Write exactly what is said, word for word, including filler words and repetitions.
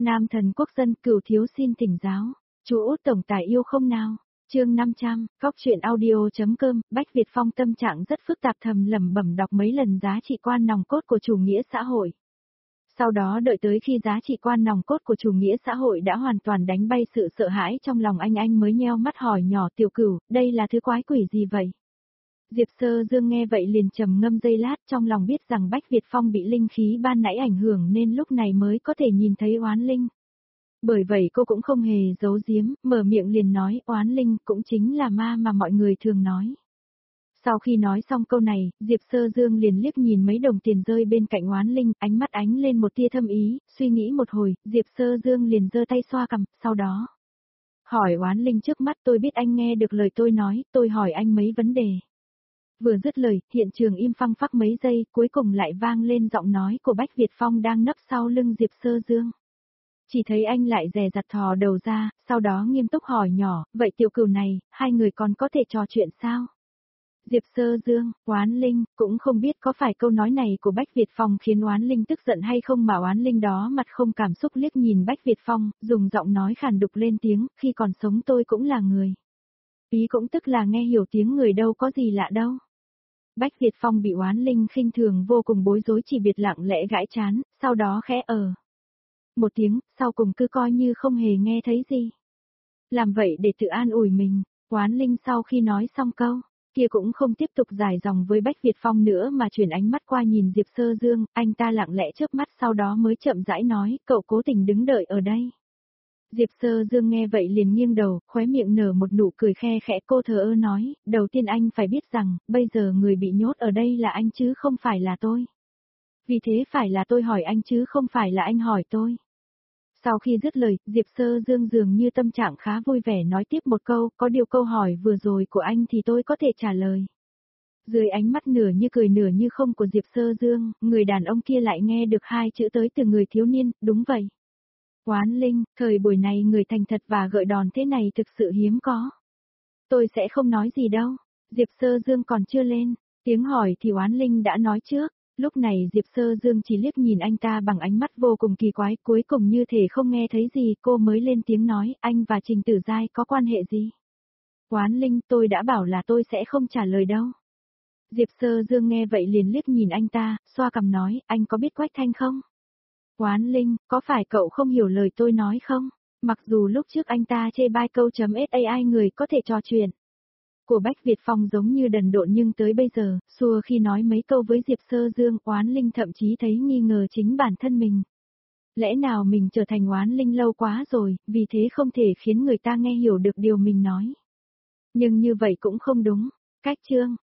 Nam thần quốc dân cửu thiếu xin thỉnh giáo. Chú Út tổng tài yêu không nào? Chương năm trăm, Cóc truyện audio.com, Bách Việt Phong tâm trạng rất phức tạp thầm lẩm bẩm đọc mấy lần giá trị quan nòng cốt của chủ nghĩa xã hội. Sau đó đợi tới khi giá trị quan nòng cốt của chủ nghĩa xã hội đã hoàn toàn đánh bay sự sợ hãi trong lòng anh anh mới nheo mắt hỏi nhỏ Tiểu Cửu, đây là thứ quái quỷ gì vậy? Diệp Sơ Dương nghe vậy liền trầm ngâm giây lát, trong lòng biết rằng Bách Việt Phong bị linh khí ban nãy ảnh hưởng nên lúc này mới có thể nhìn thấy oán linh. Bởi vậy cô cũng không hề giấu giếm, mở miệng liền nói oán linh cũng chính là ma mà mọi người thường nói. Sau khi nói xong câu này, Diệp Sơ Dương liền liếc nhìn mấy đồng tiền rơi bên cạnh oán linh, ánh mắt ánh lên một tia thâm ý, suy nghĩ một hồi, Diệp Sơ Dương liền giơ tay xoa cằm, sau đó hỏi oán linh trước mắt, tôi biết anh nghe được lời tôi nói, tôi hỏi anh mấy vấn đề. Vừa dứt lời, hiện trường im phăng phắc mấy giây, cuối cùng lại vang lên giọng nói của Bách Việt Phong đang nấp sau lưng Diệp Sơ Dương. Chỉ thấy anh lại dè dặt thò đầu ra, sau đó nghiêm túc hỏi nhỏ, vậy Tiểu Cửu này, hai người còn có thể trò chuyện sao? Diệp Sơ Dương, oán linh, cũng không biết có phải câu nói này của Bách Việt Phong khiến oán linh tức giận hay không mà oán linh đó mặt không cảm xúc liếc nhìn Bách Việt Phong, dùng giọng nói khàn đục lên tiếng, khi còn sống tôi cũng là người. Ý cũng tức là nghe hiểu tiếng người đâu có gì lạ đâu. Bách Việt Phong bị oán linh khinh thường vô cùng bối rối chỉ biệt lặng lẽ gãi trán, sau đó khẽ ờ. Một tiếng, sau cùng cứ coi như không hề nghe thấy gì. Làm vậy để tự an ủi mình, oán linh sau khi nói xong câu, kia cũng không tiếp tục dài dòng với Bách Việt Phong nữa mà chuyển ánh mắt qua nhìn Diệp Sơ Dương, anh ta lặng lẽ chớp mắt sau đó mới chậm rãi nói, cậu cố tình đứng đợi ở đây. Diệp Sơ Dương nghe vậy liền nghiêng đầu, khóe miệng nở một nụ cười khe khẽ, cô thờ ơ nói, đầu tiên anh phải biết rằng, bây giờ người bị nhốt ở đây là anh chứ không phải là tôi. Vì thế phải là tôi hỏi anh chứ không phải là anh hỏi tôi. Sau khi dứt lời, Diệp Sơ Dương dường như tâm trạng khá vui vẻ nói tiếp một câu, có điều câu hỏi vừa rồi của anh thì tôi có thể trả lời. Dưới ánh mắt nửa như cười nửa như không của Diệp Sơ Dương, người đàn ông kia lại nghe được hai chữ tới từ người thiếu niên, đúng vậy. Oán linh, thời buổi này người thành thật và gợi đòn thế này thực sự hiếm có. Tôi sẽ không nói gì đâu, Diệp Sơ Dương còn chưa lên, tiếng hỏi thì oán linh đã nói trước. Lúc này Diệp Sơ Dương chỉ liếc nhìn anh ta bằng ánh mắt vô cùng kỳ quái, cuối cùng như thể không nghe thấy gì, cô mới lên tiếng nói, anh và Trình Tử Giai có quan hệ gì? Oán linh, tôi đã bảo là tôi sẽ không trả lời đâu. Diệp Sơ Dương nghe vậy liền liếc nhìn anh ta, xoa cằm nói, anh có biết Quách Thanh không? Oán linh, có phải cậu không hiểu lời tôi nói không? Mặc dù lúc trước anh ta chê bai câu chấm .ai người có thể trò chuyện của Bách Việt Phong giống như đần độn nhưng tới bây giờ, xua khi nói mấy câu với Diệp Sơ Dương, oán linh thậm chí thấy nghi ngờ chính bản thân mình. Lẽ nào mình trở thành oán linh lâu quá rồi, vì thế không thể khiến người ta nghe hiểu được điều mình nói. Nhưng như vậy cũng không đúng. Cách chương,